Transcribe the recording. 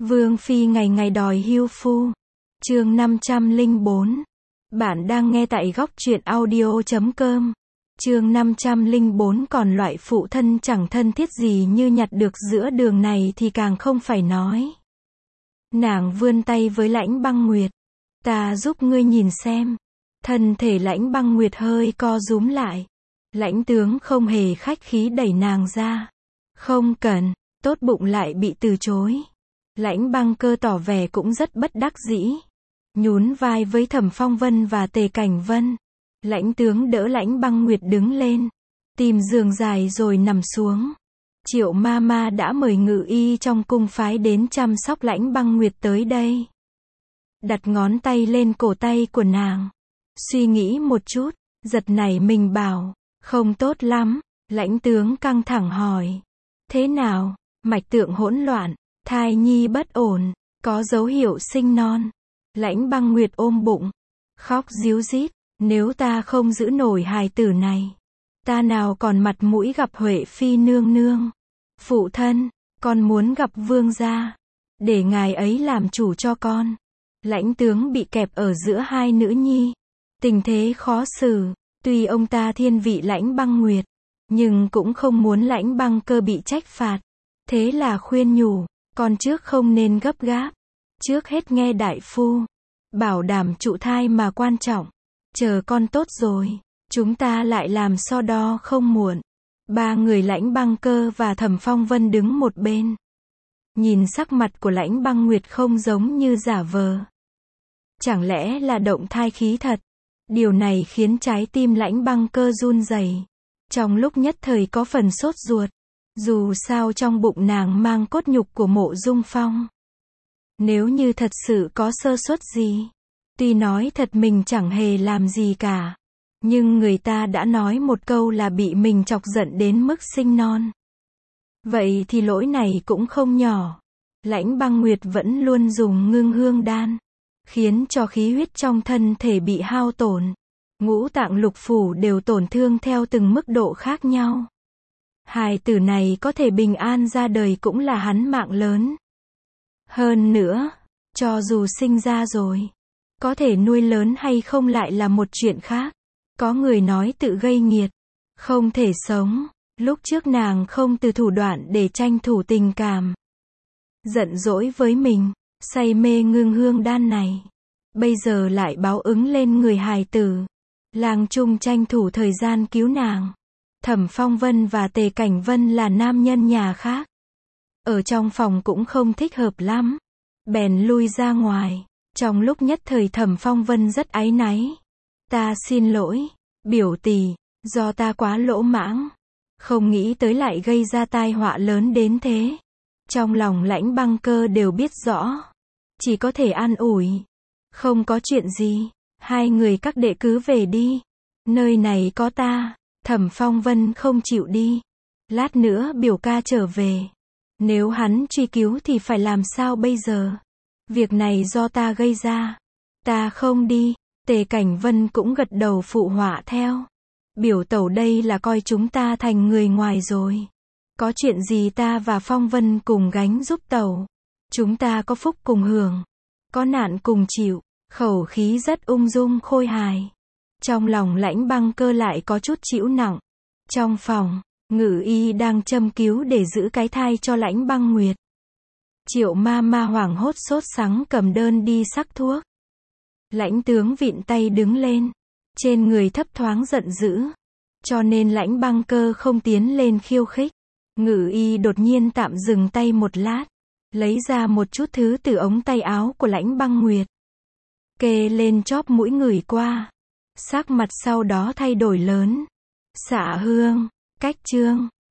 Vương phi ngày ngày đòi hưu phu. Chương 504. Bạn đang nghe tại góc truyện audio.com. Chương 504. Còn loại phụ thân chẳng thân thiết gì như nhặt được giữa đường này thì càng không phải nói. Nàng vươn tay với Lãnh Băng Nguyệt. Ta giúp ngươi nhìn xem. Thân thể Lãnh Băng Nguyệt hơi co rúm lại. Lãnh tướng không hề khách khí đẩy nàng ra. Không cần, tốt bụng lại bị từ chối. Lãnh Băng Cơ tỏ vẻ cũng rất bất đắc dĩ. Nhún vai với Thẩm Phong Vân và Tề Cảnh Vân. Lãnh tướng đỡ Lãnh Băng Nguyệt đứng lên. Tìm giường dài rồi nằm xuống. Triệu ma ma đã mời ngự y trong cung phái đến chăm sóc Lãnh Băng Nguyệt tới đây. Đặt ngón tay lên cổ tay của nàng. Suy nghĩ một chút, giật nảy mình bảo, không tốt lắm. Lãnh tướng căng thẳng hỏi. Thế nào? Mạch tượng hỗn loạn, thai nhi bất ổn, có dấu hiệu sinh non. Lãnh Băng Nguyệt ôm bụng, khóc ríu rít, nếu ta không giữ nổi hài tử này, ta nào còn mặt mũi gặp Huệ Phi nương nương. Phụ thân, con muốn gặp vương gia, để ngài ấy làm chủ cho con. Lãnh tướng bị kẹp ở giữa hai nữ nhi, tình thế khó xử. Tuy ông ta thiên vị Lãnh Băng Nguyệt, nhưng cũng không muốn Lãnh Băng Cơ bị trách phạt. Thế là khuyên nhủ, con trước không nên gấp gáp. Trước hết nghe đại phu, bảo đảm trụ thai mà quan trọng. Chờ con tốt rồi, chúng ta lại làm so đo không muộn. Ba người Lãnh Băng Cơ và Thẩm Phong Vân đứng một bên. Nhìn sắc mặt của Lãnh Băng Nguyệt không giống như giả vờ. Chẳng lẽ là động thai khí thật? Điều này khiến trái tim Lãnh Băng Cơ run rẩy. Trong lúc nhất thời có phần sốt ruột. Dù sao trong bụng nàng mang cốt nhục của Mộ Dung Phong. Nếu như thật sự có sơ suất gì, tuy nói thật mình chẳng hề làm gì cả, nhưng người ta đã nói một câu là bị mình chọc giận đến mức sinh non. Vậy thì lỗi này cũng không nhỏ. Lãnh Băng Nguyệt vẫn luôn dùng ngưng hương đan, khiến cho khí huyết trong thân thể bị hao tổn. Ngũ tạng lục phủ đều tổn thương theo từng mức độ khác nhau. Hài tử này có thể bình an ra đời cũng là hắn mạng lớn. Hơn nữa, cho dù sinh ra rồi, có thể nuôi lớn hay không lại là một chuyện khác. Có người nói tự gây nghiệt, không thể sống. Lúc trước nàng không từ thủ đoạn để tranh thủ tình cảm. Giận dỗi với mình, say mê ngưng hương đan này. Bây giờ lại báo ứng lên người hài tử. Lang Trung tranh thủ thời gian cứu nàng. Thẩm Phong Vân và Tề Cảnh Vân là nam nhân nhà khác. Ở trong phòng cũng không thích hợp lắm. Bèn lui ra ngoài. Trong lúc nhất thời Thẩm Phong Vân rất áy náy. Ta xin lỗi, biểu tỷ, do ta quá lỗ mãng. Không nghĩ tới lại gây ra tai họa lớn đến thế. Trong lòng Lãnh Băng Cơ đều biết rõ. Chỉ có thể an ủi. Không có chuyện gì, hai người các đệ cứ về đi. Nơi này có ta. Thẩm Phong Vân không chịu đi. Lát nữa biểu ca trở về. Nếu hắn truy cứu thì phải làm sao bây giờ? Việc này do ta gây ra. Ta không đi. Tề Cảnh Vân cũng gật đầu phụ họa theo. Biểu tẩu đây là coi chúng ta thành người ngoài rồi. Có chuyện gì ta và Phong Vân cùng gánh giúp tẩu. Chúng ta có phúc cùng hưởng. Có nạn cùng chịu. Khẩu khí rất ung dung khôi hài. Trong lòng Lãnh Băng Cơ lại có chút chịu nặng. Trong phòng, ngự y đang châm cứu để giữ cái thai cho Lãnh Băng Nguyệt. Triệu ma ma hoảng hốt sốt sắng cầm đơn đi sắc thuốc. Lãnh tướng vịn tay đứng lên. Trên người thấp thoáng giận dữ. Cho nên Lãnh Băng Cơ không tiến lên khiêu khích. Ngự y đột nhiên tạm dừng tay một lát. Lấy ra một chút thứ từ ống tay áo của Lãnh Băng Nguyệt. Kê lên chóp mũi ngửi qua. Sắc mặt sau đó thay đổi lớn. Xạ hương, cách chương.